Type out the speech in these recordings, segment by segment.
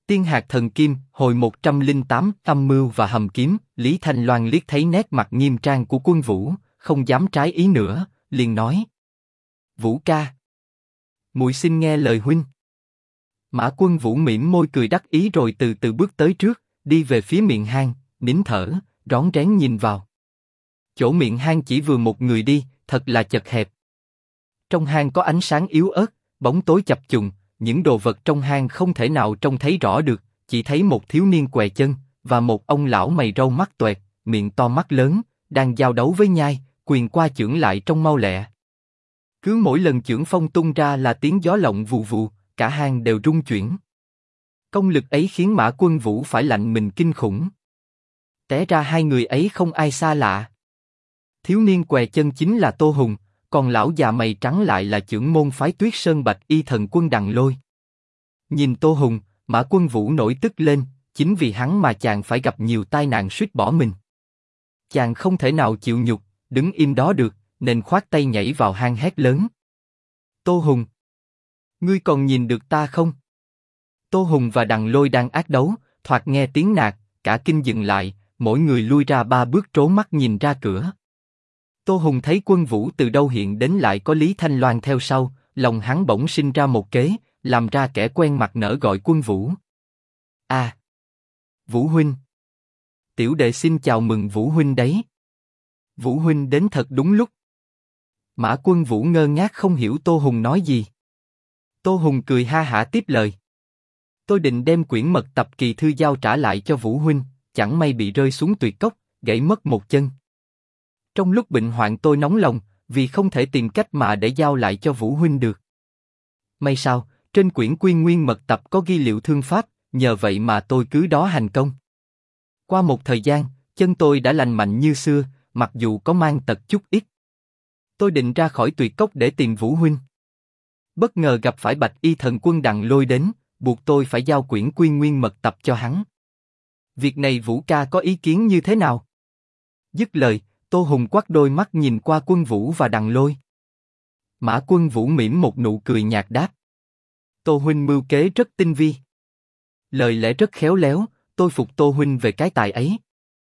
Tiên hạt thần kim, hồi 108, âm mưu và hầm kiếm. Lý Thanh Loan liếc thấy nét mặt nghiêm trang của Quân Vũ, không dám trái ý nữa, liền nói: Vũ ca, muội xin nghe lời huynh. Mã Quân Vũ mỉm môi cười đắc ý rồi từ từ bước tới trước, đi về phía miệng hang, nín thở, rón rén nhìn vào. Chỗ miệng hang chỉ vừa một người đi, thật là chật hẹp. Trong hang có ánh sáng yếu ớt, bóng tối chập trùng, những đồ vật trong hang không thể nào trông thấy rõ được, chỉ thấy một thiếu niên què chân và một ông lão mày râu mắt toẹt, miệng to mắt lớn, đang giao đấu với nhai, quyền qua chưởng lại trong mau lẹ. Cứ mỗi lần chưởng phong tung ra là tiếng gió lộng vù vù, cả hang đều rung chuyển. Công lực ấy khiến Mã Quân Vũ phải lạnh mình kinh khủng. Té ra hai người ấy không ai xa lạ. Thiếu niên què chân chính là Tô Hùng, còn lão già mày trắng lại là chưởng môn phái Tuyết Sơn Bạch Y Thần Quân Đằng Lôi. Nhìn Tô Hùng, Mã Quân Vũ nổi tức lên, chính vì hắn mà chàng phải gặp nhiều tai nạn suýt bỏ mình. Chàng không thể nào chịu nhục, đứng im đó được, nên khoát tay nhảy vào hang hét lớn: Tô Hùng, ngươi còn nhìn được ta không? Tô Hùng và Đằng Lôi đang ác đấu, thoạt nghe tiếng nạt, cả kinh dừng lại, mỗi người lui ra 3 bước trố mắt nhìn ra cửa. Tô Hùng thấy Quân Vũ từ đâu hiện đến lại có Lý Thanh Loan theo sau, lòng hắn bỗng sinh ra một kế, làm ra kẻ quen mặt nở gọi Quân Vũ. À, Vũ huynh. Tiểu đệ xin chào mừng Vũ huynh đấy. Vũ huynh đến thật đúng lúc. Mã Quân Vũ ngơ ngác không hiểu Tô Hùng nói gì. Tô Hùng cười ha hả tiếp lời: Tôi định đem quyển mật tập kỳ thư giao trả lại cho Vũ huynh, chẳng may bị rơi xuống tuyệt cốc, gãy mất một chân. Trong lúc bệnh hoạn tôi nóng lòng, vì không thể tìm cách mà để giao lại cho Vũ huynh được. May sao, trên quyển Quy Nguyên mật tập có ghi liệu thương pháp, nhờ vậy mà tôi cứ đó hành công. Qua một thời gian, chân tôi đã lành mạnh như xưa, mặc dù có mang tật chút ít. Tôi định ra khỏi tuyệt cốc để tìm Vũ huynh. Bất ngờ gặp phải Bạch Y Thần Quân Đằng Lôi đến, buộc tôi phải giao quyển Quy Nguyên mật tập cho hắn. Việc này Vũ ca có ý kiến như thế nào? Dứt lời, Tô Hùng quắc đôi mắt nhìn qua Quân Vũ và Đằng Lôi. Mã Quân Vũ mỉm một nụ cười nhạt đáp: Tô huynh mưu kế rất tinh vi. Lời lẽ rất khéo léo, tôi phục Tô huynh về cái tài ấy.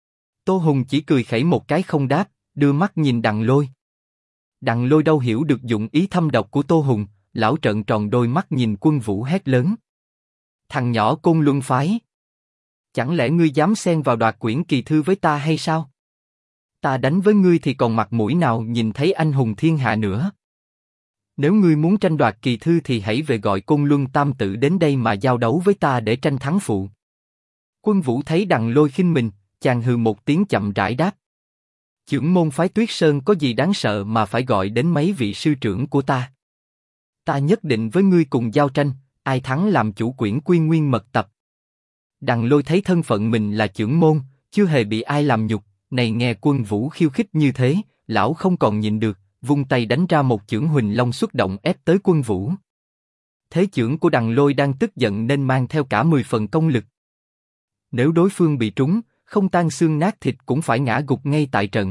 Tô Hùng chỉ cười khẩy một cái không đáp, đưa mắt nhìn Đằng Lôi. Đằng Lôi đâu hiểu được dụng ý thâm độc của Tô Hùng, lão trợn tròn đôi mắt nhìn Quân Vũ hét lớn: Thằng nhỏ Côn Luân phái, chẳng lẽ ngươi dám xen vào đoạt quyển kỳ thư với ta hay sao? Ta đánh với ngươi thì còn mặt mũi nào nhìn thấy anh hùng thiên hạ nữa. Nếu ngươi muốn tranh đoạt kỳ thư thì hãy về gọi Côn Luân Tam Tự đến đây mà giao đấu với ta để tranh thắng phụ. Quân Vũ thấy Đằng Lôi khinh mình, chàng hừ một tiếng chậm rãi đáp: Chưởng môn phái Tuyết Sơn có gì đáng sợ mà phải gọi đến mấy vị sư trưởng của ta? Ta nhất định với ngươi cùng giao tranh, ai thắng làm chủ quyển Quy Nguyên mật tập. Đằng Lôi thấy thân phận mình là chưởng môn, chưa hề bị ai làm nhục, này nghe Quân Vũ khiêu khích như thế, lão không còn nhịn được, vung tay đánh ra một chưởng Huỳnh Long xuất động ép tới Quân Vũ. Thế chưởng của Đằng Lôi đang tức giận nên mang theo cả 10 phần công lực. Nếu đối phương bị trúng, không tan xương nát thịt cũng phải ngã gục ngay tại trận.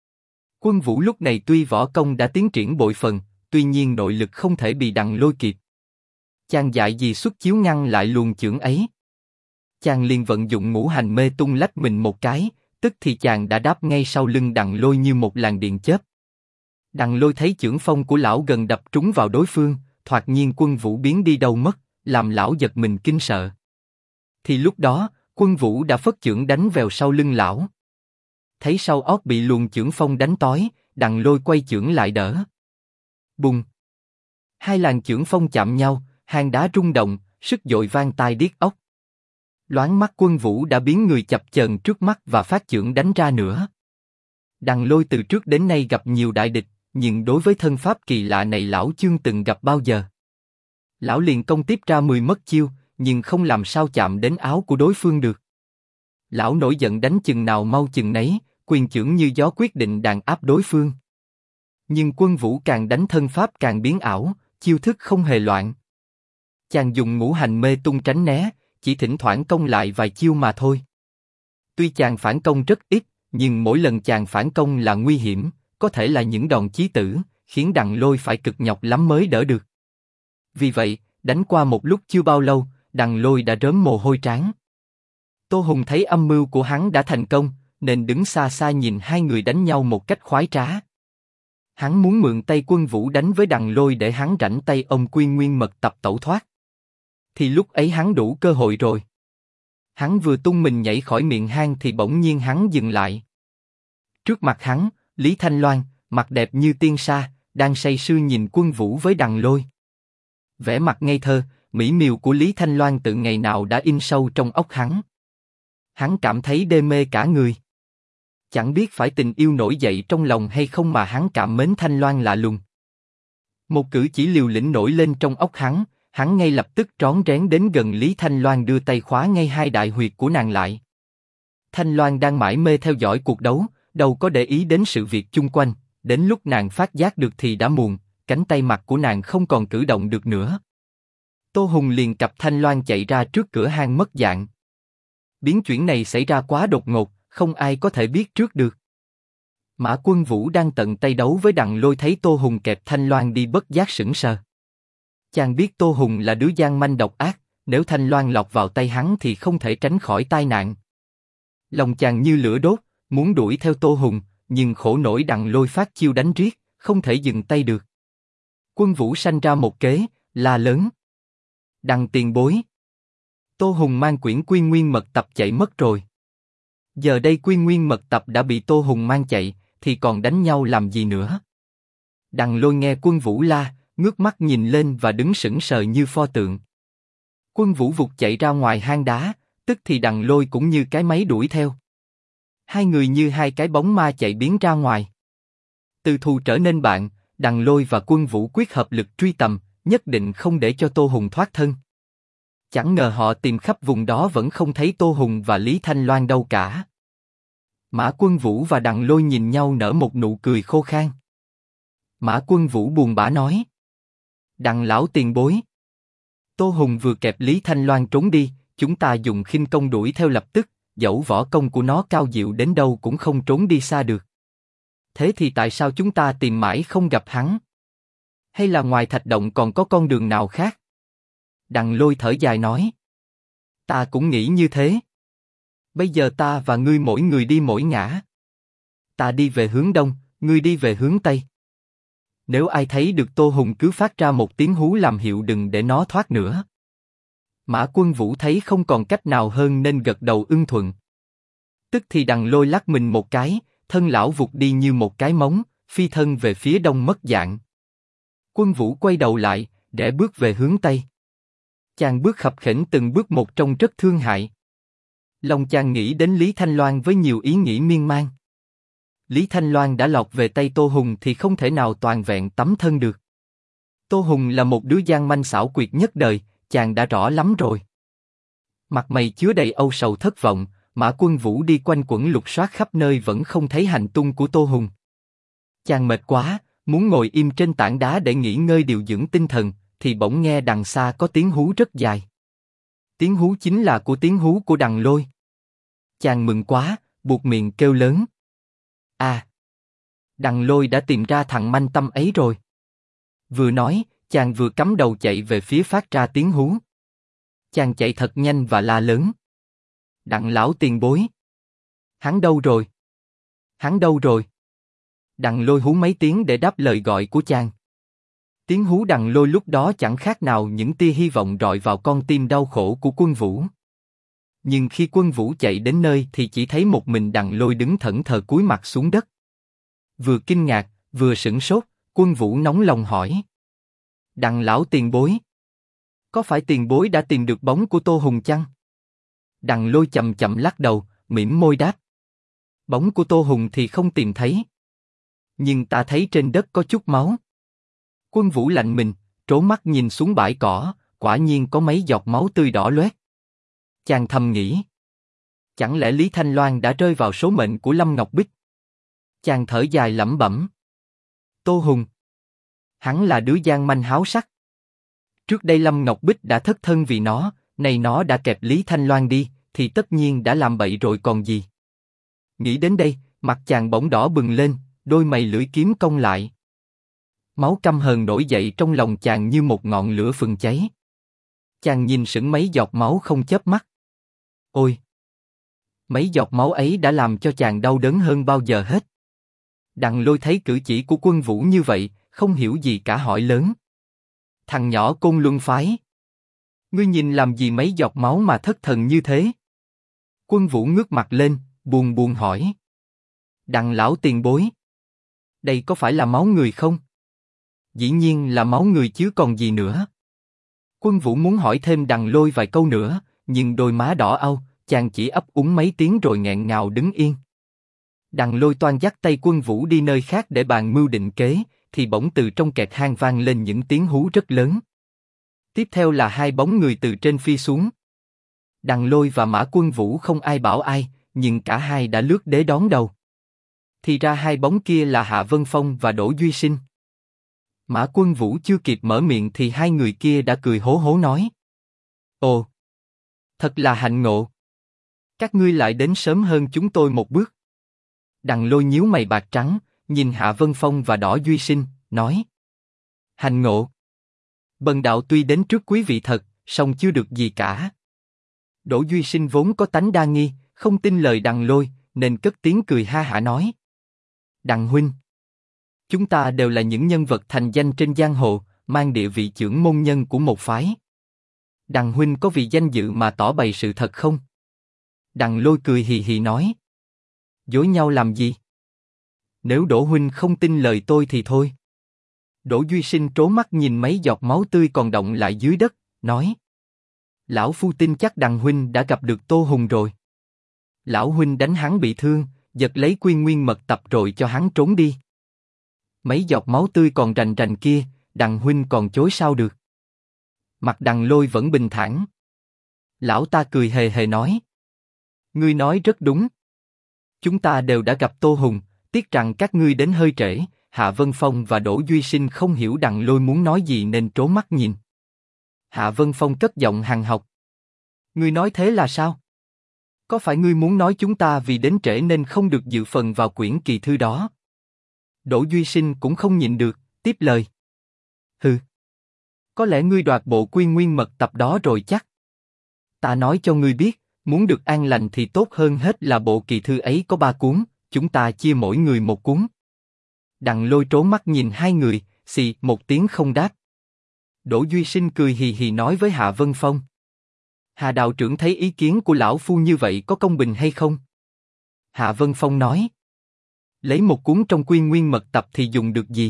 Quân Vũ lúc này tuy võ công đã tiến triển bội phần, tuy nhiên nội lực không thể bị Đằng Lôi kịp. Chàng dại gì xuất chiếu ngăn lại luồng chưởng ấy. Chàng liền vận dụng ngũ hành mê tung lách mình một cái, tức thì chàng đã đáp ngay sau lưng Đằng Lôi như một làn điện chớp. Đằng Lôi thấy chưởng phong của lão gần đập trúng vào đối phương, thoạt nhiên Quân Vũ biến đi đâu mất, làm lão giật mình kinh sợ. Thì lúc đó, Quân Vũ đã phất chưởng đánh vào sau lưng lão. Thấy sau óc bị luồng chưởng phong đánh tói, Đằng Lôi quay chưởng lại đỡ. Bùng! Hai làn chưởng phong chạm nhau, hang đá rung động, sức dội vang tai điếc óc. Loáng mắt Quân Vũ đã biến người chập chờn trước mắt và phát chưởng đánh ra nữa. Đằng Lôi từ trước đến nay gặp nhiều đại địch, nhưng đối với thân pháp kỳ lạ này lão chưa từng gặp bao giờ. Lão liền công tiếp ra 10 mất chiêu, nhưng không làm sao chạm đến áo của đối phương được. Lão nổi giận đánh chừng nào mau chừng nấy, quyền chưởng như gió quyết định đàn áp đối phương. Nhưng Quân Vũ càng đánh thân pháp càng biến ảo, chiêu thức không hề loạn. Chàng dùng ngũ hành mê tung tránh né, chỉ thỉnh thoảng công lại vài chiêu mà thôi. Tuy chàng phản công rất ít, nhưng mỗi lần chàng phản công là nguy hiểm, có thể là những đòn chí tử, khiến Đằng Lôi phải cực nhọc lắm mới đỡ được. Vì vậy, đánh qua một lúc chưa bao lâu, Đằng Lôi đã rớm mồ hôi trán. Tô Hùng thấy âm mưu của hắn đã thành công, nên đứng xa xa nhìn hai người đánh nhau một cách khoái trá. Hắn muốn mượn tay Quân Vũ đánh với Đằng Lôi để hắn rảnh tay ông Quy Nguyên Mật Tập tẩu thoát. Thì lúc ấy hắn đủ cơ hội rồi. Hắn vừa tung mình nhảy khỏi miệng hang thì bỗng nhiên hắn dừng lại. Trước mặt hắn, Lý Thanh Loan, mặt đẹp như tiên sa, đang say sưa nhìn Quân Vũ với Đằng Lôi. Vẻ mặt ngây thơ, mỹ miều của Lý Thanh Loan từ ngày nào đã in sâu trong óc hắn. Hắn cảm thấy đê mê cả người. Chẳng biết phải tình yêu nổi dậy trong lòng hay không mà hắn cảm mến Thanh Loan lạ lùng. Một cử chỉ liều lĩnh nổi lên trong óc hắn ngay lập tức rón rén đến gần Lý Thanh Loan đưa tay khóa ngay hai đại huyệt của nàng lại. Thanh Loan đang mải mê theo dõi cuộc đấu, đâu có để ý đến sự việc chung quanh, đến lúc nàng phát giác được thì đã muộn, cánh tay mặt của nàng không còn cử động được nữa. Tô Hùng liền cặp Thanh Loan chạy ra trước cửa hang mất dạng. Biến chuyển này xảy ra quá đột ngột, không ai có thể biết trước được. Mã Quân Vũ đang tận tay đấu với Đằng Lôi thấy Tô Hùng kẹp Thanh Loan đi bất giác sững sờ. Chàng biết Tô Hùng là đứa gian manh độc ác, nếu Thanh Loan lọt vào tay hắn thì không thể tránh khỏi tai nạn. Lòng chàng như lửa đốt, muốn đuổi theo Tô Hùng, nhưng khổ nổi Đằng Lôi phát chiêu đánh riết, không thể dừng tay được. Quân Vũ sanh ra một kế, la lớn: Đằng tiền bối! Tô Hùng mang quyển Quy Nguyên Mật Tập chạy mất rồi. Giờ đây Quy Nguyên Mật Tập đã bị Tô Hùng mang chạy, thì còn đánh nhau làm gì nữa? Đằng Lôi nghe Quân Vũ la, ngước mắt nhìn lên và đứng sững sờ như pho tượng. Quân Vũ vụt chạy ra ngoài hang đá, tức thì Đằng Lôi cũng như cái máy đuổi theo. Hai người như hai cái bóng ma chạy biến ra ngoài. Từ thù trở nên bạn, Đằng Lôi và Quân Vũ quyết hợp lực truy tầm, nhất định không để cho Tô Hùng thoát thân. Chẳng ngờ họ tìm khắp vùng đó vẫn không thấy Tô Hùng và Lý Thanh Loan đâu cả. Mã Quân Vũ và Đằng Lôi nhìn nhau nở một nụ cười khô khan. Mã Quân Vũ buồn bã nói: Đằng lão tiền bối, Tô Hùng vừa kẹp Lý Thanh Loan trốn đi, chúng ta dùng khinh công đuổi theo lập tức, dẫu võ công của nó cao diệu đến đâu cũng không trốn đi xa được. Thế thì tại sao chúng ta tìm mãi không gặp hắn? Hay là ngoài thạch động còn có con đường nào khác? Đằng Lôi thở dài nói: Ta cũng nghĩ như thế. Bây giờ ta và ngươi mỗi người đi mỗi ngã. Ta đi về hướng đông, ngươi đi về hướng tây. Nếu ai thấy được Tô Hùng cứ phát ra một tiếng hú làm hiệu đừng để nó thoát nữa. Mã Quân Vũ thấy không còn cách nào hơn nên gật đầu ưng thuận. Tức thì Đằng Lôi lắc mình một cái, thân lão vụt đi như một cái móng, phi thân về phía đông mất dạng. Quân Vũ quay đầu lại, để bước về hướng tây. Chàng bước khập khiễng từng bước một trông rất thương hại. Lòng chàng nghĩ đến Lý Thanh Loan với nhiều ý nghĩ miên man. Lý Thanh Loan đã lọt về tay Tô Hùng thì không thể nào toàn vẹn tấm thân được. Tô Hùng là một đứa gian manh xảo quyệt nhất đời, chàng đã rõ lắm rồi. Mặt mày chứa đầy âu sầu thất vọng, Mã Quân Vũ đi quanh quẩn lục soát khắp nơi vẫn không thấy hành tung của Tô Hùng. Chàng mệt quá, muốn ngồi im trên tảng đá để nghỉ ngơi điều dưỡng tinh thần, thì bỗng nghe đằng xa có tiếng hú rất dài. Tiếng hú chính là tiếng hú của Đằng Lôi. Chàng mừng quá, buột miệng kêu lớn: À! Đằng Lôi đã tìm ra thằng manh tâm ấy rồi. Vừa nói, chàng vừa cắm đầu chạy về phía phát ra tiếng hú. Chàng chạy thật nhanh và la lớn: Đặng lão tiền bối! Hắn đâu rồi? Hắn đâu rồi? Đằng Lôi hú mấy tiếng để đáp lời gọi của chàng. Tiếng hú Đằng Lôi lúc đó chẳng khác nào những tia hy vọng rọi vào con tim đau khổ của Quân Vũ. Nhưng khi Quân Vũ chạy đến nơi thì chỉ thấy một mình Đằng Lôi đứng thẫn thờ cúi mặt xuống đất. Vừa kinh ngạc, vừa sửng sốt, Quân Vũ nóng lòng hỏi: Đằng lão tiền bối, có phải tiền bối đã tìm được bóng của Tô Hùng chăng? Đằng Lôi chậm chậm lắc đầu, mỉm môi đáp: Bóng của Tô Hùng thì không tìm thấy. Nhưng ta thấy trên đất có chút máu. Quân Vũ lạnh mình, trố mắt nhìn xuống bãi cỏ, quả nhiên có mấy giọt máu tươi đỏ loét. Chàng thầm nghĩ: Chẳng lẽ Lý Thanh Loan đã rơi vào số mệnh của Lâm Ngọc Bích? Chàng thở dài lẩm bẩm: Tô Hùng, hắn là đứa gian manh háo sắc. Trước đây Lâm Ngọc Bích đã thất thân vì nó, nay nó đã kẹp Lý Thanh Loan đi, thì tất nhiên đã làm bậy rồi còn gì. Nghĩ đến đây, mặt chàng bỗng đỏ bừng lên, đôi mày lưỡi kiếm cong lại. Máu căm hờn nổi dậy trong lòng chàng như một ngọn lửa phừng cháy. chàng nhìn sững mấy giọt máu không chớp mắt. Ôi! Mấy giọt máu ấy đã làm cho chàng đau đớn hơn bao giờ hết. Đặng Lôi thấy cử chỉ của Quân Vũ như vậy, không hiểu gì cả hỏi lớn. Thằng nhỏ Côn Luân phái. Ngươi nhìn làm gì mấy giọt máu mà thất thần như thế? Quân Vũ ngước mặt lên, buồn buồn hỏi. Đặng lão tiền bối. Đây có phải là máu người không? Dĩ nhiên là máu người chứ còn gì nữa. Quân Vũ muốn hỏi thêm Đặng Lôi vài câu nữa, nhưng đôi má đỏ au, chàng chỉ ấp úng mấy tiếng rồi nghẹn ngào đứng yên. Đặng Lôi toan dắt tay Quân Vũ đi nơi khác để bàn mưu định kế, thì bỗng từ trong kẹt hang vang lên những tiếng hú rất lớn. Tiếp theo là hai bóng người từ trên phi xuống. Đặng Lôi và Mã Quân Vũ không ai bảo ai, nhưng cả hai đã lướt đế đón đầu. Thì ra hai bóng kia là Hạ Vân Phong và Đỗ Duy Sinh. Mã Quân Vũ chưa kịp mở miệng thì hai người kia đã cười hố hố nói. Ồ! Thật là hạnh ngộ! Các ngươi lại đến sớm hơn chúng tôi một bước. Đặng Lôi nhíu mày bạc trắng, nhìn Hạ Vân Phong và Đỗ Duy Sinh, nói. Hạnh ngộ! Bần đạo tuy đến trước quý vị thật, song chưa được gì cả. Đỗ Duy Sinh vốn có tánh đa nghi, không tin lời Đặng Lôi, nên cất tiếng cười ha hả nói. Đặng huynh! Chúng ta đều là những nhân vật thành danh trên giang hồ, mang địa vị trưởng môn nhân của một phái. Đặng huynh có vì danh dự mà tỏ bày sự thật không? Đặng Lôi cười hì hì nói. Dối nhau làm gì? Nếu Đỗ huynh không tin lời tôi thì thôi. Đỗ Duy Sinh trố mắt nhìn mấy giọt máu tươi còn đọng lại dưới đất, nói. Lão phu tin chắc Đặng huynh đã gặp được Tô Hùng rồi. Lão huynh đánh hắn bị thương, giật lấy Quy Nguyên mật tập rồi cho hắn trốn đi. Mấy giọt máu tươi còn rành rành kia, Đặng huynh còn chối sao được? Mặt Đặng Lôi vẫn bình thản. Lão ta cười hề hề nói. Ngươi nói rất đúng. Chúng ta đều đã gặp Tô Hùng, tiếc rằng các ngươi đến hơi trễ. Hạ Vân Phong và Đỗ Duy Sinh không hiểu Đặng Lôi muốn nói gì nên trố mắt nhìn. Hạ Vân Phong cất giọng hằn học. Ngươi nói thế là sao? Có phải ngươi muốn nói chúng ta vì đến trễ nên không được dự phần vào quyển kỳ thư đó? Đỗ Duy Sinh cũng không nhịn được, tiếp lời. Hừ. Có lẽ ngươi đoạt bộ Quy Nguyên mật tập đó rồi chắc. Ta nói cho ngươi biết, muốn được an lành thì tốt hơn hết là bộ kỳ thư ấy có 3 cuốn, chúng ta chia mỗi người một cuốn. Đặng Lôi trố mắt nhìn hai người, xì một tiếng không đáp. Đỗ Duy Sinh cười hì hì nói với Hạ Vân Phong. Hà đạo trưởng thấy ý kiến của lão phu như vậy có công bình hay không? Hạ Vân Phong nói. Lấy một cuốn trong Quy Nguyên mật tập thì dùng được gì?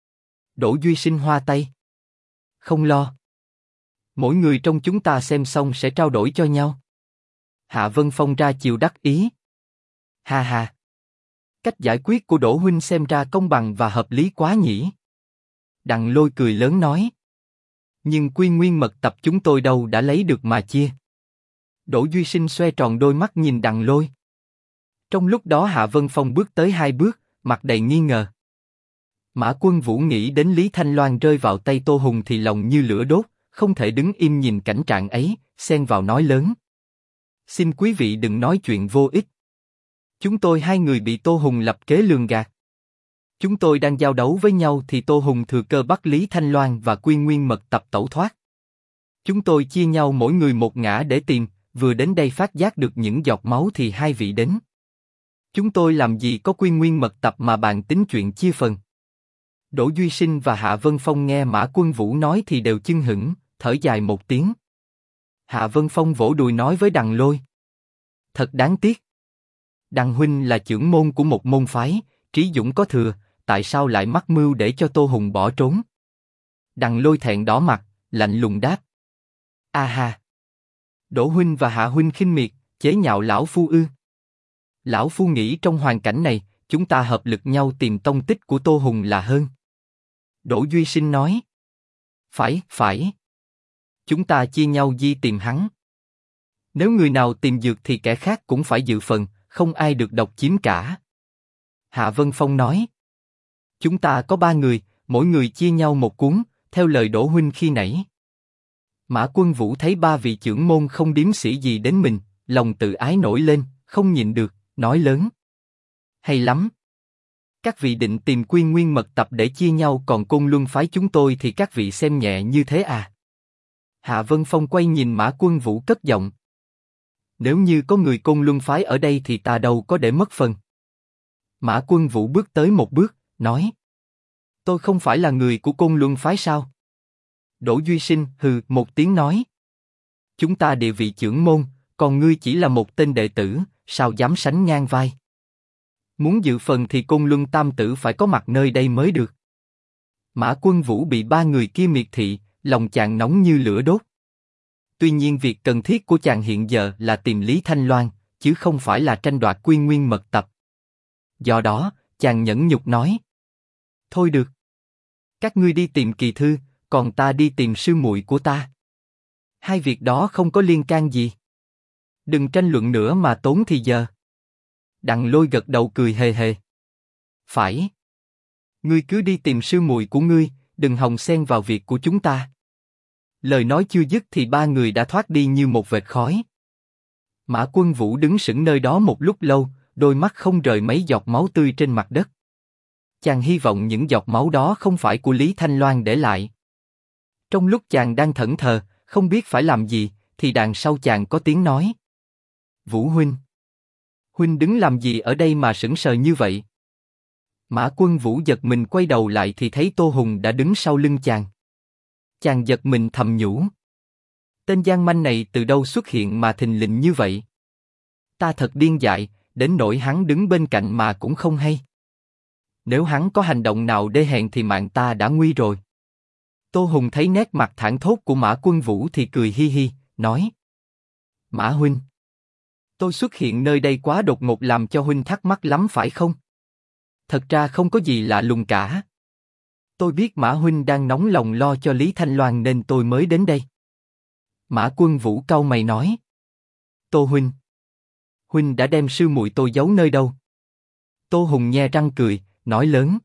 Đỗ Duy Sinh hoa tay. Không lo. Mỗi người trong chúng ta xem xong sẽ trao đổi cho nhau. Hạ Vân Phong ra chiều đắc ý. Ha ha. Cách giải quyết của Đỗ huynh xem ra công bằng và hợp lý quá nhỉ. Đặng Lôi cười lớn nói. Nhưng Quy Nguyên mật tập chúng tôi đâu đã lấy được mà chia. Đỗ Duy Sinh xoe tròn đôi mắt nhìn Đặng Lôi. Trong lúc đó Hạ Vân Phong bước tới 2 bước, mặt đầy nghi ngờ. Mã Quân Vũ nghĩ đến Lý Thanh Loan rơi vào tay Tô Hùng thì lòng như lửa đốt, không thể đứng im nhìn cảnh trạng ấy, xen vào nói lớn. Xin quý vị đừng nói chuyện vô ích. Chúng tôi hai người bị Tô Hùng lập kế lường gạt. Chúng tôi đang giao đấu với nhau thì Tô Hùng thừa cơ bắt Lý Thanh Loan và Quy Nguyên mật tập tẩu thoát. Chúng tôi chia nhau mỗi người một ngã để tìm, vừa đến đây phát giác được những giọt máu thì hai vị đến. Chúng tôi làm gì có Quy Nguyên mật tập mà bàn tính chuyện chia phần. Đỗ Duy Sinh và Hạ Vân Phong nghe Mã Quân Vũ nói thì đều chưng hửng, thở dài một tiếng. Hạ Vân Phong vỗ đùi nói với Đặng Lôi. Thật đáng tiếc. Đặng huynh là trưởng môn của một môn phái, trí dũng có thừa, tại sao lại mắc mưu để cho Tô Hùng bỏ trốn? Đặng Lôi thẹn đỏ mặt, lạnh lùng đáp. A ha. Đỗ huynh và Hạ huynh khinh miệt, chế nhạo lão phu ư? Lão phu nghĩ trong hoàn cảnh này, chúng ta hợp lực nhau tìm tông tích của Tô Hùng là hơn. Đỗ Duy Sinh nói. Phải. Chúng ta chia nhau đi tìm hắn. Nếu người nào tìm dược thì kẻ khác cũng phải dự phần, không ai được độc chiếm cả. Hạ Vân Phong nói. Chúng ta có 3 người, mỗi người chia nhau một cuốn, theo lời Đỗ huynh khi nãy. Mã Quân Vũ thấy 3 vị trưởng môn không điếm sĩ gì đến mình, lòng tự ái nổi lên, không nhịn được, nói lớn. Hay lắm. Các vị định tìm Quy Nguyên mật tập để chia nhau, còn Côn Luân phái chúng tôi thì các vị xem nhẹ như thế à? Hạ Vân Phong quay nhìn Mã Quân Vũ cất giọng. Nếu như có người Côn Luân phái ở đây thì ta đâu có để mất phần. Mã Quân Vũ bước tới một bước, nói. Tôi không phải là người của Côn Luân phái sao? Đỗ Duy Sinh hừ một tiếng nói. Chúng ta địa vị trưởng môn, còn ngươi chỉ là một tên đệ tử, sao dám sánh ngang vai? Muốn dự phần thì Côn Luân tam tử phải có mặt nơi đây mới được. Mã Quân Vũ bị ba người kia miệt thị, lòng chàng nóng như lửa đốt. Tuy nhiên việc cần thiết của chàng hiện giờ là tìm Lý Thanh Loan, chứ không phải là tranh đoạt Quy Nguyên mật tập. Do đó, chàng nhẫn nhục nói. Thôi được. Các ngươi đi tìm Kỳ Thư, còn ta đi tìm sư muội của ta. Hai việc đó không có liên can gì. Đừng tranh luận nữa mà tốn thì giờ. Đặng Lôi gật đầu cười hề hề. Phải. Ngươi cứ đi tìm sư muội của ngươi, đừng hòng xen vào việc của chúng ta. Lời nói chưa dứt thì ba người đã thoát đi như một vệt khói. Mã Quân Vũ đứng sững nơi đó một lúc lâu, đôi mắt không rời mấy giọt máu tươi trên mặt đất. Chàng hy vọng những giọt máu đó không phải của Lý Thanh Loan để lại. Trong lúc chàng đang thẫn thờ, không biết phải làm gì, thì đằng sau chàng có tiếng nói. Vũ huynh. Huynh đứng làm gì ở đây mà sững sờ như vậy? Mã Quân Vũ giật mình quay đầu lại thì thấy Tô Hùng đã đứng sau lưng chàng. Chàng giật mình thầm nhủ. Tên gian manh này từ đâu xuất hiện mà thình lình như vậy? Ta thật điên dại, đến nỗi hắn đứng bên cạnh mà cũng không hay. Nếu hắn có hành động nào đê hèn thì mạng ta đã nguy rồi. Tô Hùng thấy nét mặt thảng thốt của Mã Quân Vũ thì cười hi hi, nói. Mã huynh, tôi xuất hiện nơi đây quá đột ngột làm cho huynh thắc mắc lắm phải không? Thật ra không có gì lạ lùng cả. Tôi biết Mã huynh đang nóng lòng lo cho Lý Thanh Loan nên tôi mới đến đây. Mã Quân Vũ cau mày nói. Tô huynh, huynh đã đem sư muội tôi giấu nơi đâu? Tô Hùng nhe răng cười, nói lớn.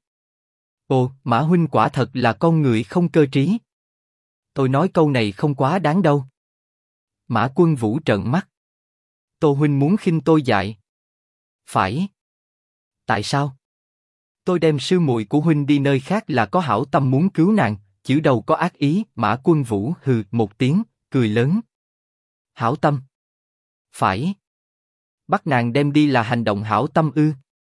Ồ, Mã huynh quả thật là con người không cơ trí. Tôi nói câu này không quá đáng đâu. Mã Quân Vũ trợn mắt. Tô huynh muốn khinh tôi dại. Phải. Tại sao? Tôi đem sư muội của huynh đi nơi khác là có hảo tâm muốn cứu nàng, chứ đâu có ác ý. Mã Quân Vũ hừ một tiếng, cười lớn. Hảo tâm? Phải. Bắt nàng đem đi là hành động hảo tâm ư?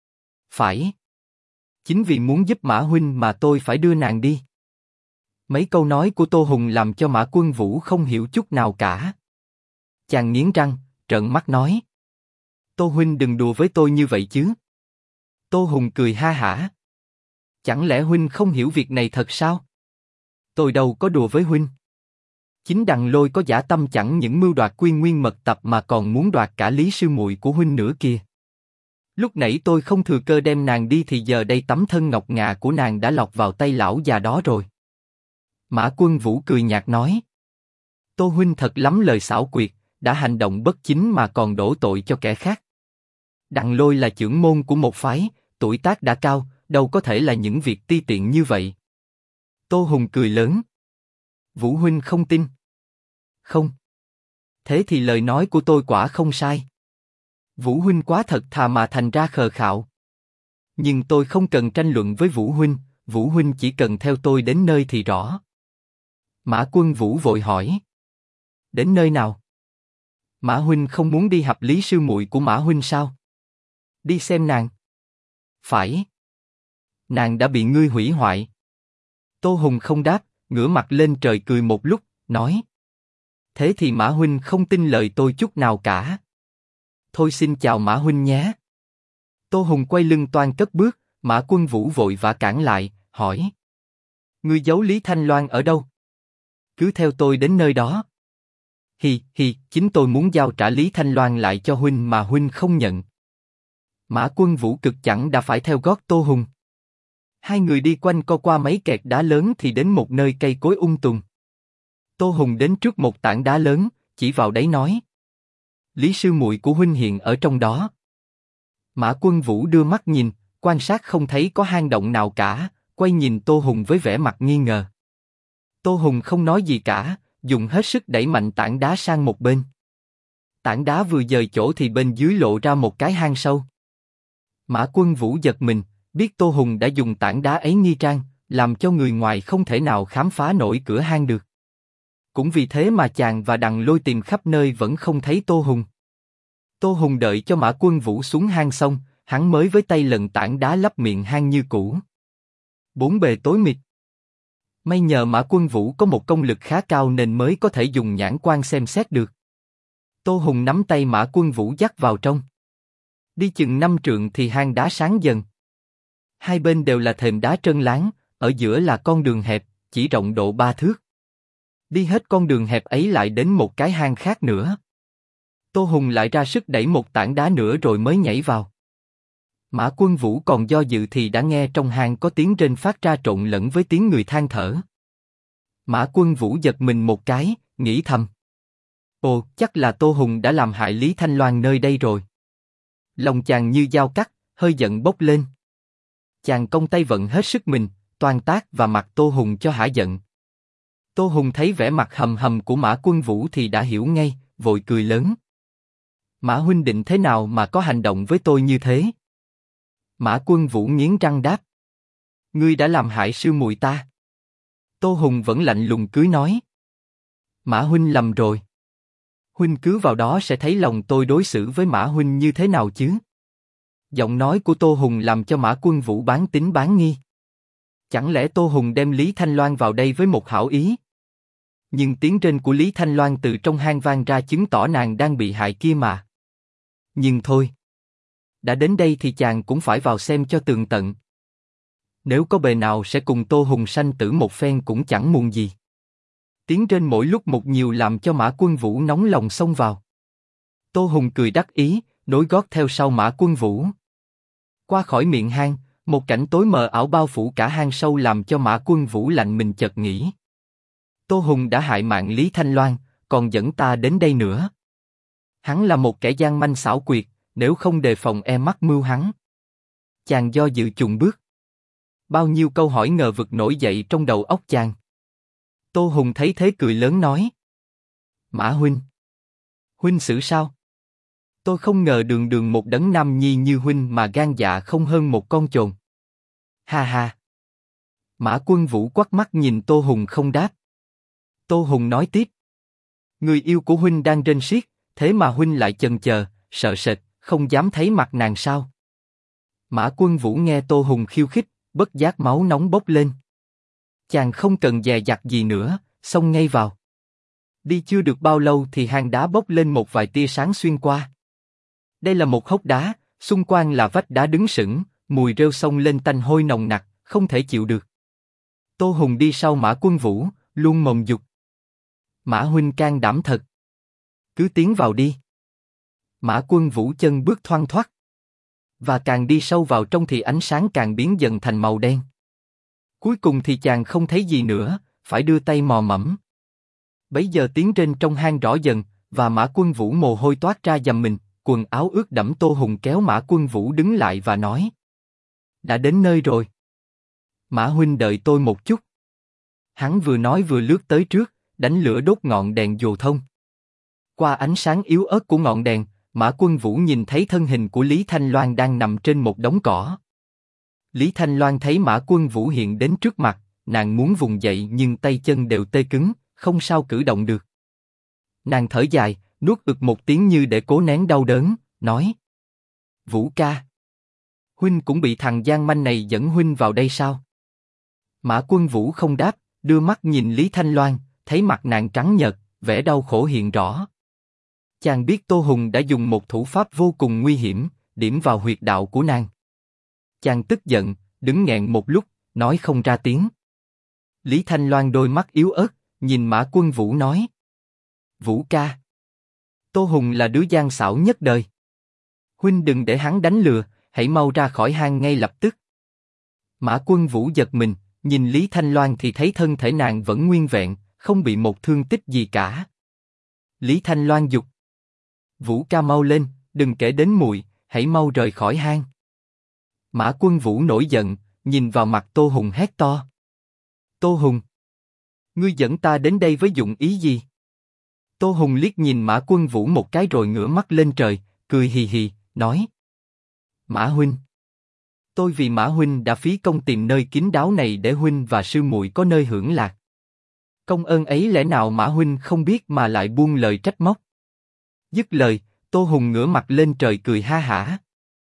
Phải. Chính vì muốn giúp Mã huynh mà tôi phải đưa nàng đi. Mấy câu nói của Tô Hùng làm cho Mã Quân Vũ không hiểu chút nào cả. Chàng nghiến răng, trợn mắt nói. Tô huynh đừng đùa với tôi như vậy chứ. Tô Hùng cười ha hả. Chẳng lẽ huynh không hiểu việc này thật sao? Tôi đâu có đùa với huynh. Chính Đặng Lôi có dã tâm chẳng những mưu đoạt Quy Nguyên mật tập mà còn muốn đoạt cả Lý sư muội của huynh nữa kia. Lúc nãy tôi không thừa cơ đem nàng đi thì giờ đây tấm thân ngọc ngà của nàng đã lọt vào tay lão già đó rồi. Mã Quân Vũ cười nhạt nói. Tô huynh thật lắm lời xảo quyệt, đã hành động bất chính mà còn đổ tội cho kẻ khác. Đặng Lôi là trưởng môn của một phái, tuổi tác đã cao, đâu có thể là những việc ti tiện như vậy. Tô Hùng cười lớn. Vũ huynh không tin? Không. Thế thì lời nói của tôi quả không sai. Vũ huynh quá thật thà mà thành ra khờ khạo. Nhưng tôi không cần tranh luận với Vũ huynh chỉ cần theo tôi đến nơi thì rõ. Mã Quân Vũ vội hỏi. Đến nơi nào? Mã huynh không muốn đi hạp Lý sư muội của Mã huynh sao? Đi xem nàng. Phải. Nàng đã bị ngươi hủy hoại. Tô Hùng không đáp, ngửa mặt lên trời cười một lúc, nói. Thế thì Mã huynh không tin lời tôi chút nào cả. Thôi xin chào Mã huynh nhé. Tô Hùng quay lưng toan cất bước, Mã Quân Vũ vội vã cản lại, hỏi. Ngươi giấu Lý Thanh Loan ở đâu? Cứ theo tôi đến nơi đó. Hi hi, chính tôi muốn giao trả Lý Thanh Loan lại cho huynh mà huynh không nhận. Mã Quân Vũ cực chẳng đã phải theo gót Tô Hùng. Hai người đi quanh co qua mấy kẹt đá lớn thì đến một nơi cây cối tùng. Tô Hùng đến trước một tảng đá lớn, chỉ vào đấy nói. Lý sư muội của huynh hiện ở trong đó. Mã Quân Vũ đưa mắt nhìn, quan sát không thấy có hang động nào cả, quay nhìn Tô Hùng với vẻ mặt nghi ngờ. Tô Hùng không nói gì cả, dùng hết sức đẩy mạnh tảng đá sang một bên. Tảng đá vừa dời chỗ thì bên dưới lộ ra một cái hang sâu. Mã Quân Vũ giật mình, biết Tô Hùng đã dùng tảng đá ấy nghi trang, làm cho người ngoài không thể nào khám phá nổi cửa hang được. Cũng vì thế mà chàng và Đằng Lôi tìm khắp nơi vẫn không thấy Tô Hùng. Tô Hùng đợi cho Mã Quân Vũ xuống hang xong, hắn mới với tay lần tảng đá lấp miệng hang như cũ. Bốn bề tối mịt. May nhờ Mã Quân Vũ có một công lực khá cao nên mới có thể dùng nhãn quan xem xét được. Tô Hùng nắm tay Mã Quân Vũ dắt vào trong. Đi chừng 5 trượng thì hang đá sáng dần. Hai bên đều là thềm đá trơn láng, ở giữa là con đường hẹp, chỉ rộng độ 3 thước. Đi hết con đường hẹp ấy lại đến một cái hang khác nữa. Tô Hùng lại ra sức đẩy một tảng đá nữa rồi mới nhảy vào. Mã Quân Vũ còn do dự thì đã nghe trong hang có tiếng rên phát ra trộn lẫn với tiếng người than thở. Mã Quân Vũ giật mình một cái, nghĩ thầm. Ồ, chắc là Tô Hùng đã làm hại Lý Thanh Loan nơi đây rồi. Lòng chàng như dao cắt, hơi giận bốc lên. Chàng cong tay vận hết sức mình, toan tát và mặt Tô Hùng cho hả giận. Tô Hùng thấy vẻ mặt hầm hầm của Mã Quân Vũ thì đã hiểu ngay, vội cười lớn. Mã huynh định thế nào mà có hành động với tôi như thế? Mã Quân Vũ nghiến răng đáp. Ngươi đã làm hại sư muội ta. Tô Hùng vẫn lạnh lùng cưới nói. Mã huynh lầm rồi. Huynh cứ vào đó sẽ thấy lòng tôi đối xử với Mã huynh như thế nào chứ. Giọng nói của Tô Hùng làm cho Mã Quân Vũ bán tín bán nghi. Chẳng lẽ Tô Hùng đem Lý Thanh Loan vào đây với một hảo ý? Nhưng tiếng rên của Lý Thanh Loan từ trong hang vang ra chứng tỏ nàng đang bị hại kia mà. Nhưng thôi. Đã đến đây thì chàng cũng phải vào xem cho tường tận. Nếu có bề nào sẽ cùng Tô Hùng sanh tử một phen cũng chẳng muộn gì. Tiếng rên mỗi lúc một nhiều làm cho Mã Quân Vũ nóng lòng xông vào. Tô Hùng cười đắc ý, nối gót theo sau Mã Quân Vũ. Qua khỏi miệng hang, một cảnh tối mờ ảo bao phủ cả hang sâu làm cho Mã Quân Vũ lạnh mình chợt nghĩ. Tô Hùng đã hại mạng Lý Thanh Loan, còn dẫn ta đến đây nữa. Hắn là một kẻ gian manh xảo quyệt, nếu không đề phòng e mắc mưu hắn. Chàng do dự chùng bước. Bao nhiêu câu hỏi ngờ vực nổi dậy trong đầu óc chàng. Tô Hùng thấy thế cười lớn nói. Mã huynh. Huynh xử sao? Tôi không ngờ đường đường một đấng nam nhi như huynh mà gan dạ không hơn một con chồn. Ha ha. Mã Quân Vũ quắt mắt nhìn Tô Hùng không đáp. Tô Hùng nói tiếp. Người yêu của huynh đang rên xiết, thế mà huynh lại chần chờ, sợ sệt, không dám thấy mặt nàng sao? Mã Quân Vũ nghe Tô Hùng khiêu khích, bất giác máu nóng bốc lên. Chàng không cần dè dặt gì nữa, xông ngay vào. Đi chưa được bao lâu thì hang đá bốc lên một vài tia sáng xuyên qua. Đây là một hốc đá, xung quanh là vách đá đứng sững, mùi rêu xông lên tanh hôi nồng nặc, không thể chịu được. Tô Hùng đi sau Mã Quân Vũ, luôn mồm dục. Mã huynh can đảm thật. Cứ tiến vào đi. Mã Quân Vũ chân bước thoăn thoắt. Và càng đi sâu vào trong thì ánh sáng càng biến dần thành màu đen. Cuối cùng thì chàng không thấy gì nữa, phải đưa tay mò mẫm. Bấy giờ tiếng rên trong hang rõ dần, và Mã Quân Vũ mồ hôi toát ra dầm mình, quần áo ướt đẫm. Tô Hùng kéo Mã Quân Vũ đứng lại và nói. Đã đến nơi rồi. Mã huynh đợi tôi một chút. Hắn vừa nói vừa lướt tới trước, đánh lửa đốt ngọn đèn dồ thông. Qua ánh sáng yếu ớt của ngọn đèn, Mã Quân Vũ nhìn thấy thân hình của Lý Thanh Loan đang nằm trên một đống cỏ. Lý Thanh Loan thấy Mã Quân Vũ hiện đến trước mặt, nàng muốn vùng dậy nhưng tay chân đều tê cứng, không sao cử động được. Nàng thở dài, nuốt ực một tiếng như để cố nén đau đớn, nói: Vũ ca, huynh cũng bị thằng gian manh này dẫn huynh vào đây sao? Mã Quân Vũ không đáp, đưa mắt nhìn Lý Thanh Loan, thấy mặt nàng trắng nhợt, vẻ đau khổ hiện rõ. Chàng biết Tô Hùng đã dùng một thủ pháp vô cùng nguy hiểm, điểm vào huyệt đạo của nàng. Chàng tức giận, đứng nghẹn một lúc, nói không ra tiếng. Lý Thanh Loan đôi mắt yếu ớt, nhìn Mã Quân Vũ nói: Vũ ca, Tô Hùng là đứa gian xảo nhất đời. Huynh đừng để hắn đánh lừa, hãy mau ra khỏi hang ngay lập tức. Mã Quân Vũ giật mình, nhìn Lý Thanh Loan thì thấy thân thể nàng vẫn nguyên vẹn, không bị một thương tích gì cả. Lý Thanh Loan giục: Vũ ca mau lên, đừng kể đến muội, hãy mau rời khỏi hang. Mã Quân Vũ nổi giận, nhìn vào mặt Tô Hùng hét to: Tô Hùng, ngươi dẫn ta đến đây với dụng ý gì? Tô Hùng liếc nhìn Mã Quân Vũ một cái rồi ngửa mắt lên trời, cười hì hì, nói: Mã huynh, tôi vì Mã huynh đã phí công tìm nơi kín đáo này để huynh và sư muội có nơi hưởng lạc. Công ơn ấy lẽ nào Mã huynh không biết mà lại buông lời trách móc? Dứt lời, Tô Hùng ngửa mặt lên trời cười ha hả.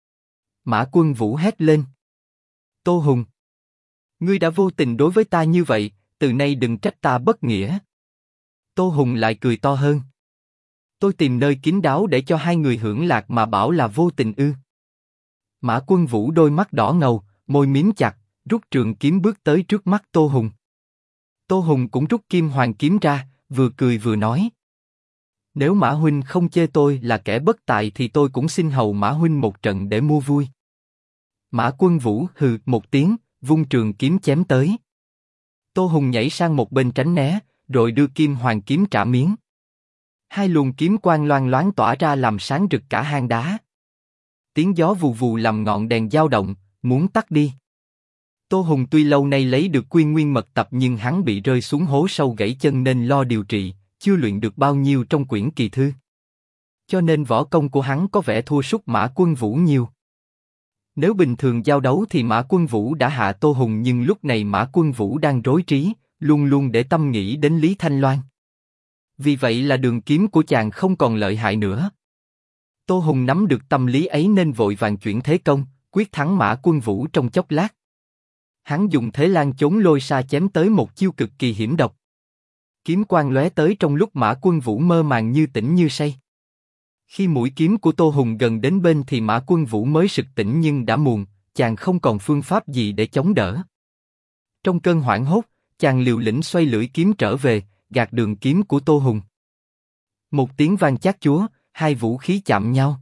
Mã Quân Vũ hét lên. Tô Hùng! Ngươi đã vô tình đối với ta như vậy, từ nay đừng trách ta bất nghĩa. Tô Hùng lại cười to hơn. Tôi tìm nơi kín đáo để cho hai người hưởng lạc mà bảo là vô tình ư? Mã Quân Vũ đôi mắt đỏ ngầu, môi mím chặt, rút trường kiếm bước tới trước mắt Tô Hùng. Tô Hùng cũng rút kim hoàng kiếm ra, vừa cười vừa nói. Nếu Mã huynh không chê tôi là kẻ bất tài thì tôi cũng xin hầu Mã huynh một trận để mua vui. Mã Quân Vũ hừ một tiếng, vung trường kiếm chém tới. Tô Hùng nhảy sang một bên tránh né, rồi đưa kim hoàng kiếm trả miếng. Hai luồng kiếm quang loang loáng tỏa ra làm sáng rực cả hang đá. Tiếng gió vù vù làm ngọn đèn dao động, muốn tắt đi. Tô Hùng tuy lâu nay lấy được quy nguyên mật tập nhưng hắn bị rơi xuống hố sâu gãy chân nên lo điều trị, chưa luyện được bao nhiêu trong quyển kỳ thư. Cho nên võ công của hắn có vẻ thua sút Mã Quân Vũ nhiều. Nếu bình thường giao đấu thì Mã Quân Vũ đã hạ Tô Hùng, nhưng lúc này Mã Quân Vũ đang rối trí, luôn luôn để tâm nghĩ đến Lý Thanh Loan. Vì vậy là đường kiếm của chàng không còn lợi hại nữa. Tô Hùng nắm được tâm lý ấy nên vội vàng chuyển thế công, quyết thắng Mã Quân Vũ trong chốc lát. Hắn dùng thế lan chốn lôi xa chém tới một chiêu cực kỳ hiểm độc. Kiếm quang lóe tới trong lúc Mã Quân Vũ mơ màng như tỉnh như say. Khi mũi kiếm của Tô Hùng gần đến bên thì Mã Quân Vũ mới sực tỉnh, nhưng đã muộn, chàng không còn phương pháp gì để chống đỡ. Trong cơn hoảng hốt, chàng liều lĩnh xoay lưỡi kiếm trở về, gạt đường kiếm của Tô Hùng. Một tiếng vang chát chúa, hai vũ khí chạm nhau.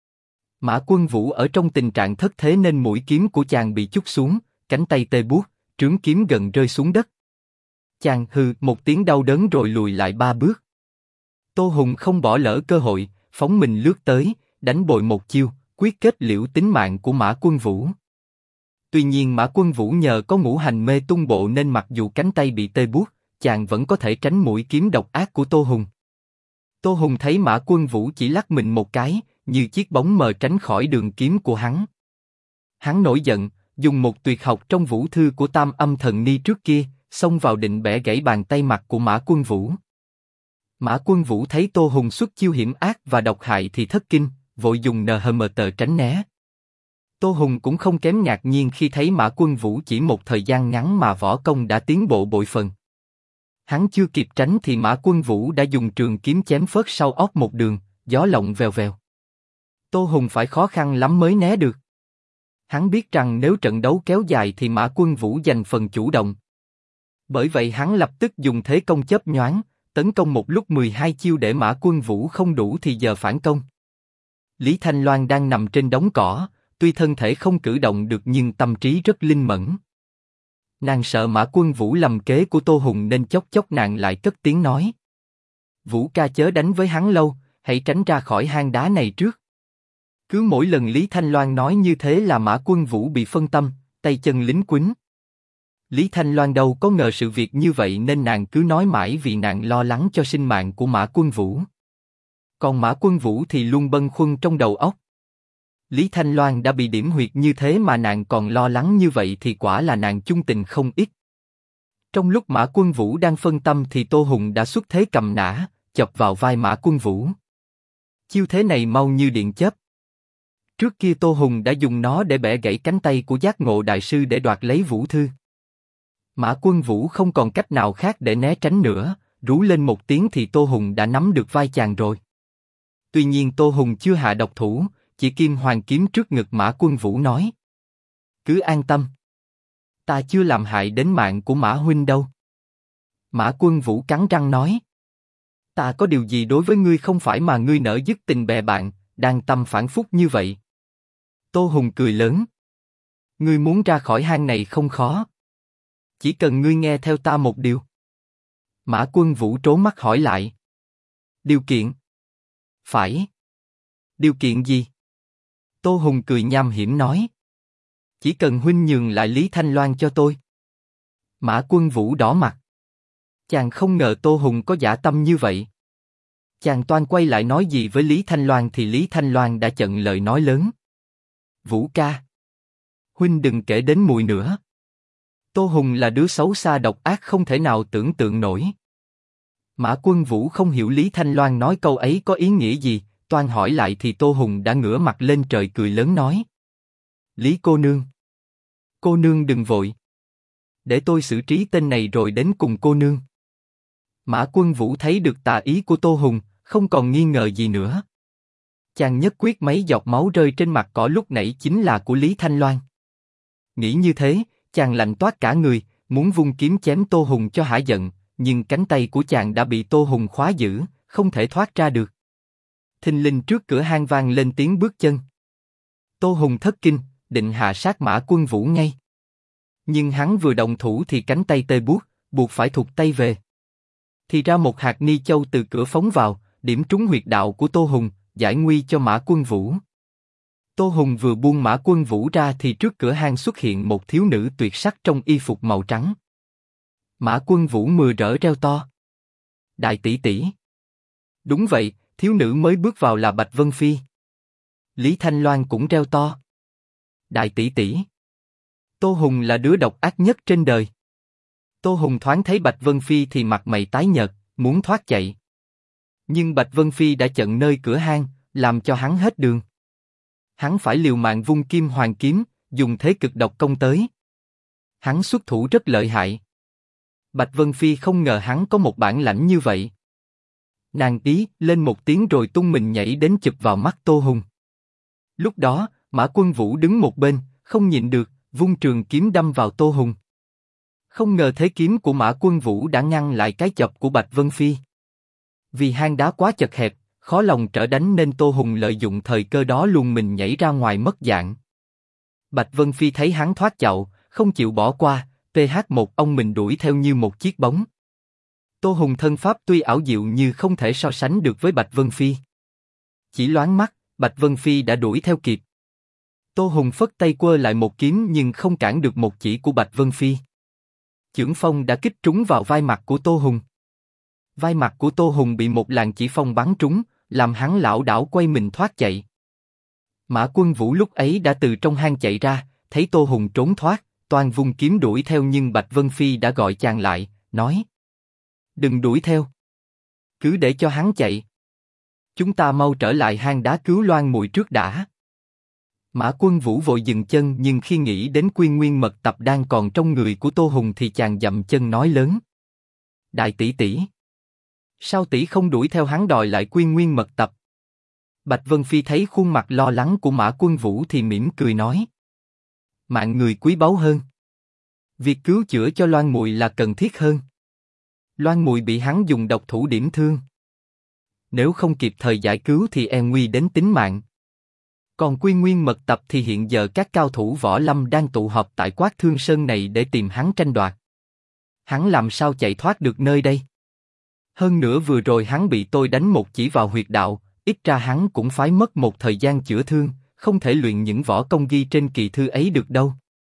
Mã Quân Vũ ở trong tình trạng thất thế nên mũi kiếm của chàng bị chúc xuống, cánh tay tê buốt, trướng kiếm gần rơi xuống đất. Chàng hừ một tiếng đau đớn rồi lùi lại 3 bước. Tô Hùng không bỏ lỡ cơ hội, phóng mình lướt tới, đánh bội một chiêu, quyết kết liễu tính mạng của Mã Quân Vũ. Tuy nhiên Mã Quân Vũ nhờ có ngũ hành mê tung bộ nên mặc dù cánh tay bị tê buốt, chàng vẫn có thể tránh mũi kiếm độc ác của Tô Hùng. Tô Hùng thấy Mã Quân Vũ chỉ lắc mình một cái, như chiếc bóng mờ tránh khỏi đường kiếm của hắn. Hắn nổi giận, dùng một tuyệt học trong vũ thư của Tam Âm Thần Ni trước kia, xông vào định bẻ gãy bàn tay mặt của Mã Quân Vũ. Mã Quân Vũ thấy Tô Hùng xuất chiêu hiểm ác và độc hại thì thất kinh, vội dùng NHMT tránh né. Tô Hùng cũng không kém ngạc nhiên khi thấy Mã Quân Vũ chỉ một thời gian ngắn mà võ công đã tiến bộ bội phần. Hắn chưa kịp tránh thì Mã Quân Vũ đã dùng trường kiếm chém phớt sau óc một đường, gió lộng vèo vèo. Tô Hùng phải khó khăn lắm mới né được. Hắn biết rằng nếu trận đấu kéo dài thì Mã Quân Vũ giành phần chủ động. Bởi vậy hắn lập tức dùng thế công chớp nhoáng, tấn công một lúc 12 chiêu để Mã Quân Vũ không đủ thì giờ phản công. Lý Thanh Loan đang nằm trên đống cỏ, tuy thân thể không cử động được nhưng tâm trí rất linh mẫn. Nàng sợ Mã Quân Vũ lầm kế của Tô Hùng nên chốc chốc nàng lại cất tiếng nói. Vũ ca chớ đánh với hắn lâu, hãy tránh ra khỏi hang đá này trước. Cứ mỗi lần Lý Thanh Loan nói như thế là Mã Quân Vũ bị phân tâm, tay chân lính quýnh. Lý Thanh Loan đâu có ngờ sự việc như vậy nên nàng cứ nói mãi vì nàng lo lắng cho sinh mạng của Mã Quân Vũ. Còn Mã Quân Vũ thì luôn bâng khuâng trong đầu óc. Lý Thanh Loan đã bị điểm huyệt như thế mà nàng còn lo lắng như vậy thì quả là nàng chung tình không ít. Trong lúc Mã Quân Vũ đang phân tâm thì Tô Hùng đã xuất thế cầm nã, chọc vào vai Mã Quân Vũ. Chiêu thế này mau như điện chớp. Trước kia Tô Hùng đã dùng nó để bẻ gãy cánh tay của Giác Ngộ Đại Sư để đoạt lấy vũ thư. Mã Quân Vũ không còn cách nào khác để né tránh nữa, rú lên một tiếng thì Tô Hùng đã nắm được vai chàng rồi. Tuy nhiên Tô Hùng chưa hạ độc thủ, chỉ kim hoàng kiếm trước ngực Mã Quân Vũ nói. Cứ an tâm. Ta chưa làm hại đến mạng của Mã huynh đâu. Mã Quân Vũ cắn răng nói. Ta có điều gì đối với ngươi không phải mà ngươi nỡ dứt tình bè bạn, đang tâm phản phúc như vậy. Tô Hùng cười lớn. Ngươi muốn ra khỏi hang này không khó. Chỉ cần ngươi nghe theo ta một điều. Mã Quân Vũ trố mắt hỏi lại. Điều kiện? Phải. Điều kiện gì? Tô Hùng cười nham hiểm nói. Chỉ cần huynh nhường lại Lý Thanh Loan cho tôi. Mã Quân Vũ đỏ mặt. Chàng không ngờ Tô Hùng có dã tâm như vậy. Chàng toan quay lại nói gì với Lý Thanh Loan thì Lý Thanh Loan đã chặn lời nói lớn. Vũ ca. Huynh đừng kể đến mùi nữa. Tô Hùng là đứa xấu xa độc ác không thể nào tưởng tượng nổi. Mã Quân Vũ không hiểu Lý Thanh Loan nói câu ấy có ý nghĩa gì, toan hỏi lại thì Tô Hùng đã ngửa mặt lên trời cười lớn nói. Lý cô nương đừng vội. Để tôi xử trí tên này rồi đến cùng cô nương. Mã Quân Vũ thấy được tà ý của Tô Hùng, không còn nghi ngờ gì nữa. Chàng nhất quyết mấy giọt máu rơi trên mặt cỏ lúc nãy chính là của Lý Thanh Loan. Nghĩ như thế, chàng lạnh toát cả người, muốn vung kiếm chém Tô Hùng cho hả giận, nhưng cánh tay của chàng đã bị Tô Hùng khóa giữ, không thể thoát ra được. Thình lình trước cửa hang vang lên tiếng bước chân. Tô Hùng thất kinh, định hạ sát Mã Quân Vũ ngay. Nhưng hắn vừa động thủ thì cánh tay tê buốt, buộc phải thụt tay về. Thì ra một hạt ni châu từ cửa phóng vào, điểm trúng huyệt đạo của Tô Hùng, giải nguy cho Mã Quân Vũ. Tô Hùng vừa buông Mã Quân Vũ ra thì trước cửa hang xuất hiện một thiếu nữ tuyệt sắc trong y phục màu trắng. Mã Quân Vũ mừng rỡ reo to. Đại tỷ tỷ. Đúng vậy, thiếu nữ mới bước vào là Bạch Vân Phi. Lý Thanh Loan cũng reo to. Đại tỷ tỷ. Tô Hùng là đứa độc ác nhất trên đời. Tô Hùng thoáng thấy Bạch Vân Phi thì mặt mày tái nhợt, muốn thoát chạy. Nhưng Bạch Vân Phi đã chặn nơi cửa hang, làm cho hắn hết đường. Hắn phải liều mạng vung kim hoàng kiếm, dùng thế cực độc công tới. Hắn xuất thủ rất lợi hại. Bạch Vân Phi không ngờ hắn có một bản lãnh như vậy. Nàng ý lên một tiếng rồi tung mình nhảy đến chụp vào mắt Tô Hùng. Lúc đó, Mã Quân Vũ đứng một bên, không nhịn được, vung trường kiếm đâm vào Tô Hùng. Không ngờ thế kiếm của Mã Quân Vũ đã ngăn lại cái chập của Bạch Vân Phi. Vì hang đá quá chật hẹp, khó lòng trở đánh nên Tô Hùng lợi dụng thời cơ đó luôn mình nhảy ra ngoài mất dạng. Bạch Vân Phi thấy hắn thoát chậu, không chịu bỏ qua, PH1 ông mình đuổi theo như một chiếc bóng. Tô Hùng thân pháp tuy ảo diệu như không thể so sánh được với Bạch Vân Phi. Chỉ loáng mắt, Bạch Vân Phi đã đuổi theo kịp. Tô Hùng phất tay quơ lại một kiếm nhưng không cản được một chỉ của Bạch Vân Phi. Chưởng phong đã kích trúng vào vai mặt của Tô Hùng. Vai mặt của Tô Hùng bị một làn chỉ phong bắn trúng, làm hắn lảo đảo quay mình thoát chạy. Mã Quân Vũ lúc ấy đã từ trong hang chạy ra, thấy Tô Hùng trốn thoát, toan vung kiếm đuổi theo nhưng Bạch Vân Phi đã gọi chàng lại, nói: đừng đuổi theo, cứ để cho hắn chạy. Chúng ta mau trở lại hang đá cứu Loan Muội trước đã. Mã Quân Vũ vội dừng chân nhưng khi nghĩ đến Quy Nguyên mật tập đang còn trong người của Tô Hùng thì chàng dậm chân nói lớn: đại tỷ tỷ, sao tỷ không đuổi theo hắn đòi lại Quy Nguyên mật tập? Bạch Vân Phi thấy khuôn mặt lo lắng của Mã Quân Vũ thì mỉm cười nói: mạng người quý báu hơn. Việc cứu chữa cho Loan Muội là cần thiết hơn. Loan Muội bị hắn dùng độc thủ điểm thương. Nếu không kịp thời giải cứu thì e nguy đến tính mạng. Còn Quy Nguyên mật tập thì hiện giờ các cao thủ võ lâm đang tụ họp tại Quát Thương Sơn này để tìm hắn tranh đoạt. Hắn làm sao chạy thoát được nơi đây? Hơn nữa vừa rồi hắn bị tôi đánh một chỉ vào huyệt đạo, ít ra hắn cũng phải mất một thời gian chữa thương, không thể luyện những võ công ghi trên kỳ thư ấy được đâu.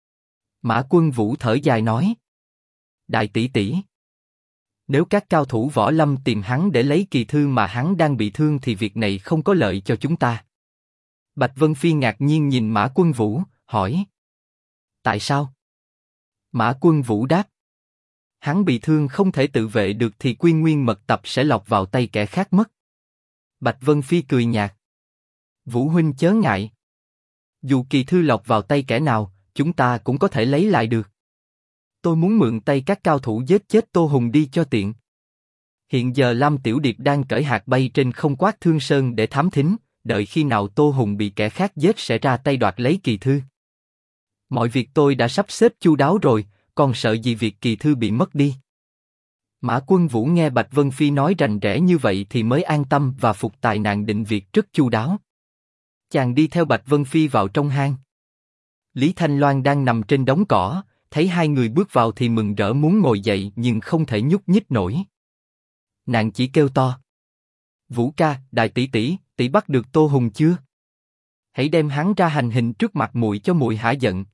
Mã Quân Vũ thở dài nói: đại tỷ tỷ, nếu các cao thủ võ lâm tìm hắn để lấy kỳ thư mà hắn đang bị thương thì việc này không có lợi cho chúng ta. Bạch Vân Phi ngạc nhiên nhìn Mã Quân Vũ, hỏi: tại sao? Mã Quân Vũ đáp: hắn bị thương không thể tự vệ được thì Quy Nguyên mật tập sẽ lọt vào tay kẻ khác mất. Bạch Vân Phi cười nhạt: Vũ huynh chớ ngại. Dù kỳ thư lọt vào tay kẻ nào, chúng ta cũng có thể lấy lại được. Tôi muốn mượn tay các cao thủ giết chết Tô Hùng đi cho tiện. Hiện giờ Lam Tiểu Điệp đang cởi hạt bay trên không Quát Thương Sơn để thám thính, đợi khi nào Tô Hùng bị kẻ khác giết sẽ ra tay đoạt lấy kỳ thư. Mọi việc tôi đã sắp xếp chu đáo rồi, còn sợ gì việc kỳ thư bị mất đi. Mã Quân Vũ nghe Bạch Vân Phi nói rành rẽ như vậy thì mới an tâm và phục tài nàng định việc rất chu đáo. Chàng đi theo Bạch Vân Phi vào trong hang. Lý Thanh Loan đang nằm trên đống cỏ, thấy hai người bước vào thì mừng rỡ muốn ngồi dậy nhưng không thể nhúc nhích nổi. Nàng chỉ kêu to: Vũ ca, đại tỷ tỷ, tỷ bắt được Tô Hùng chưa? Hãy đem hắn ra hành hình trước mặt muội cho muội hả giận.